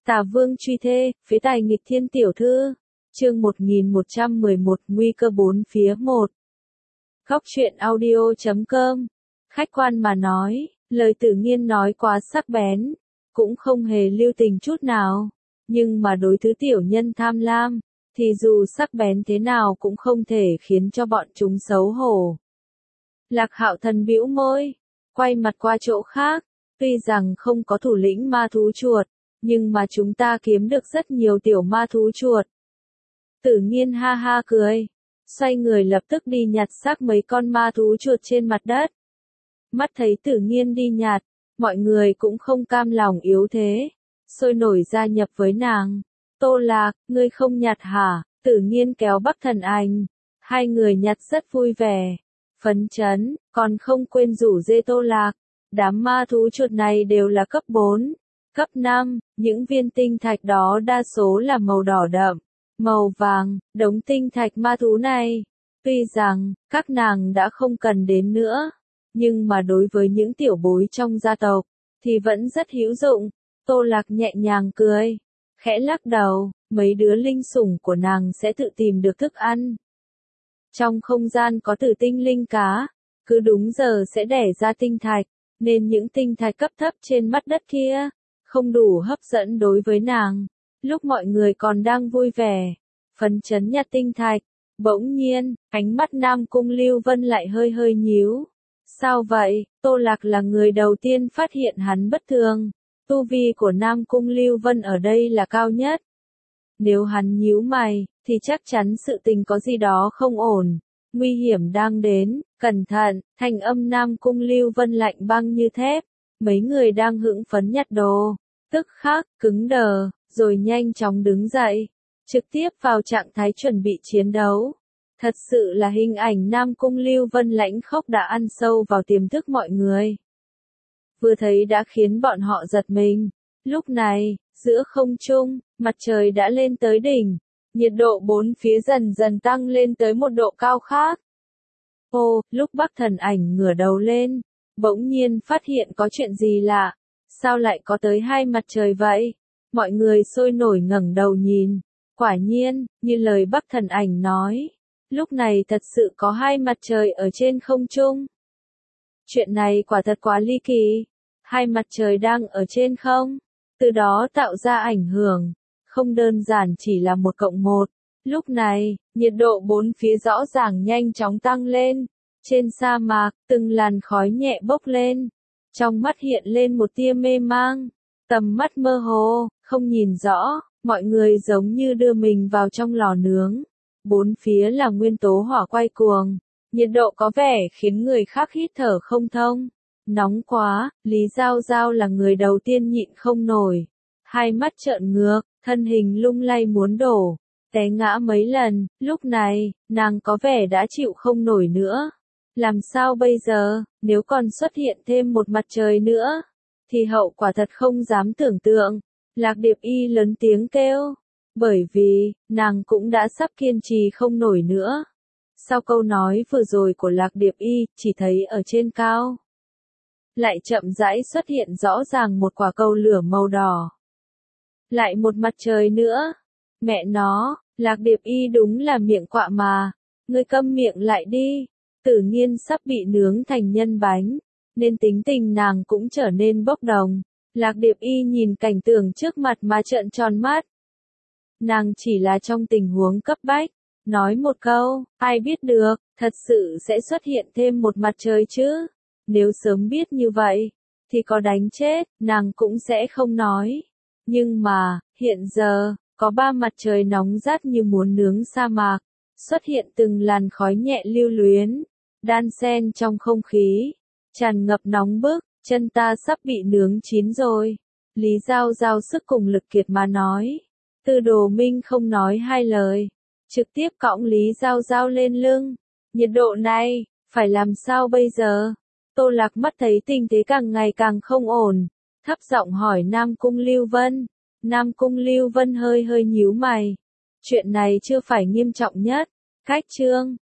Tả Vương truy thê, phế tài nghịch thiên tiểu thư. Chương 1111 nguy cơ bốn phía 1. Góc truyện audio.com. Khách quan mà nói, lời Tử Nghiên nói quá sắc bén, cũng không hề lưu tình chút nào, nhưng mà đối thứ tiểu nhân tham lam, thì dù sắc bén thế nào cũng không thể khiến cho bọn chúng xấu hổ. Lạc Hạo Thần bĩu môi, quay mặt qua chỗ khác, tuy rằng không có thủ lĩnh ma thú chuột, nhưng mà chúng ta kiếm được rất nhiều tiểu ma thú chuột. Tử Nghiên ha ha cười, xoay người lập tức đi nhặt xác mấy con ma thú chuột trên mặt đất. Mắt thấy Tử Nghiên đi nhặt, mọi người cũng không cam lòng yếu thế, sôi nổi gia nhập với nàng. Tô Lạc, ngươi không nhặt hả? Tử Nghiên kéo Bắc Thần Ảnh, hai người nhặt rất vui vẻ, phấn chấn, còn không quên rủ dê Tô Lạc. Đám ma thú chuột này đều là cấp 4, cấp 5, những viên tinh thạch đó đa số là màu đỏ đậm, màu vàng, đống tinh thạch ma thú này. Tuy rằng, các nàng đã không cần đến nữa, nhưng mà đối với những tiểu bối trong gia tộc, thì vẫn rất hữu dụng. Tô Lạc nhẹ nhàng cười, khẽ lắc đầu, mấy đứa linh sủng của nàng sẽ tự tìm được thức ăn. Trong không gian có tử tinh linh cá, cứ đúng giờ sẽ đẻ ra tinh thạch, nên những tinh thạch cấp thấp trên mặt đất kia, không đủ hấp dẫn đối với nàng. Lúc mọi người còn đang vui vẻ, phấn chấn nhặt tinh thạch, bỗng nhiên, ánh mắt Nam Cung Lưu Vân lại hơi hơi nhíu. Sao vậy? Tô Lạc là người đầu tiên phát hiện hắn bất thường. Tu vi của Nam Cung Lưu Vân ở đây là cao nhất. Nếu hắn nhíu mày, thì chắc chắn sự tình có gì đó không ổn. Nguy hiểm đang đến, cẩn thận, thanh âm Nam Cung Lưu Vân lạnh băng như thép. Mấy người đang hững phấn nhặt đồ, tức khắc, cứng đờ, rồi nhanh chóng đứng dậy, trực tiếp vào trạng thái chuẩn bị chiến đấu. Thật sự là hình ảnh Nam Cung Lưu Vân lãnh khốc đã ăn sâu vào tiềm thức mọi người. Vừa thấy đã khiến bọn họ giật mình. Lúc này, giữa không trung, mặt trời đã lên tới đỉnh, nhiệt độ bốn phía dần dần tăng lên tới một độ cao khác. Ô, lúc Bắc Thần Ảnh ngửa đầu lên, bỗng nhiên phát hiện có chuyện gì lạ. Sao lại có tới hai mặt trời vậy? Mọi người sôi nổi ngẩng đầu nhìn. Quả nhiên, như lời Bắc Thần Ảnh nói, lúc này thật sự có hai mặt trời ở trên không trung. Chuyện này quả thật quá ly kỳ. Hai mặt trời đang ở trên không, từ đó tạo ra ảnh hưởng, không đơn giản chỉ là 1+1. Lúc này, nhiệt độ bốn phía rõ ràng nhanh chóng tăng lên. Trên sa mạc, từng làn khói nhẹ bốc lên. Trong mắt hiện lên một tia mê mang, tầm mắt mơ hồ, không nhìn rõ, mọi người giống như đưa mình vào trong lò nướng. Bốn phía là nguyên tố hỏa quay cuồng, nhiệt độ có vẻ khiến người khác hít thở không thông. Nóng quá, Lý Giao Giao là người đầu tiên nhịn không nổi. Hai mắt trợn ngược, thân hình lung lay muốn đổ, té ngã mấy lần, lúc này, nàng có vẻ đã chịu không nổi nữa. Làm sao bây giờ, nếu còn xuất hiện thêm một mặt trời nữa, thì hậu quả thật không dám tưởng tượng. Lạc Điệp Y lớn tiếng kêu, bởi vì, nàng cũng đã sắp kiên trì không nổi nữa. Sau câu nói vừa rồi của Lạc Điệp Y, chỉ thấy ở trên cao, lại chậm rãi xuất hiện rõ ràng một quả cầu lửa màu đỏ. Lại một mặt trời nữa. Mẹ nó, Lạc Điệp Y đúng là miệng quạ mà. Ngươi câm miệng lại đi. Tử Nghiên sắp bị nướng thành nhân bánh, nên tính tình nàng cũng trở nên bốc đồng. Lạc Điệp Y nhìn cảnh tượng trước mặt mà trợn tròn mắt. Nàng chỉ là trong tình huống cấp bách, nói một câu, ai biết được, thật sự sẽ xuất hiện thêm một mặt trời chứ. Nếu sớm biết như vậy, thì có đánh chết, nàng cũng sẽ không nói. Nhưng mà, hiện giờ, có 3 mặt trời nóng rát như muốn nướng sa mạc, xuất hiện từng làn khói nhẹ lưu luyến, đan xen trong không khí, tràn ngập nóng bức, chân ta sắp bị nướng chín rồi. Lý Giao Giao sức cùng lực kiệt mà nói. Tư Đồ Minh không nói hai lời, trực tiếp cõng Lý Giao Giao lên lưng. Nhiệt độ này, phải làm sao bây giờ? Tô Lạc mắt thấy tình thế càng ngày càng không ổn, thấp giọng hỏi Nam Cung Lưu Vân. Nam Cung Lưu Vân hơi hơi nhíu mày. Chuyện này chưa phải nghiêm trọng nhất. Cách chương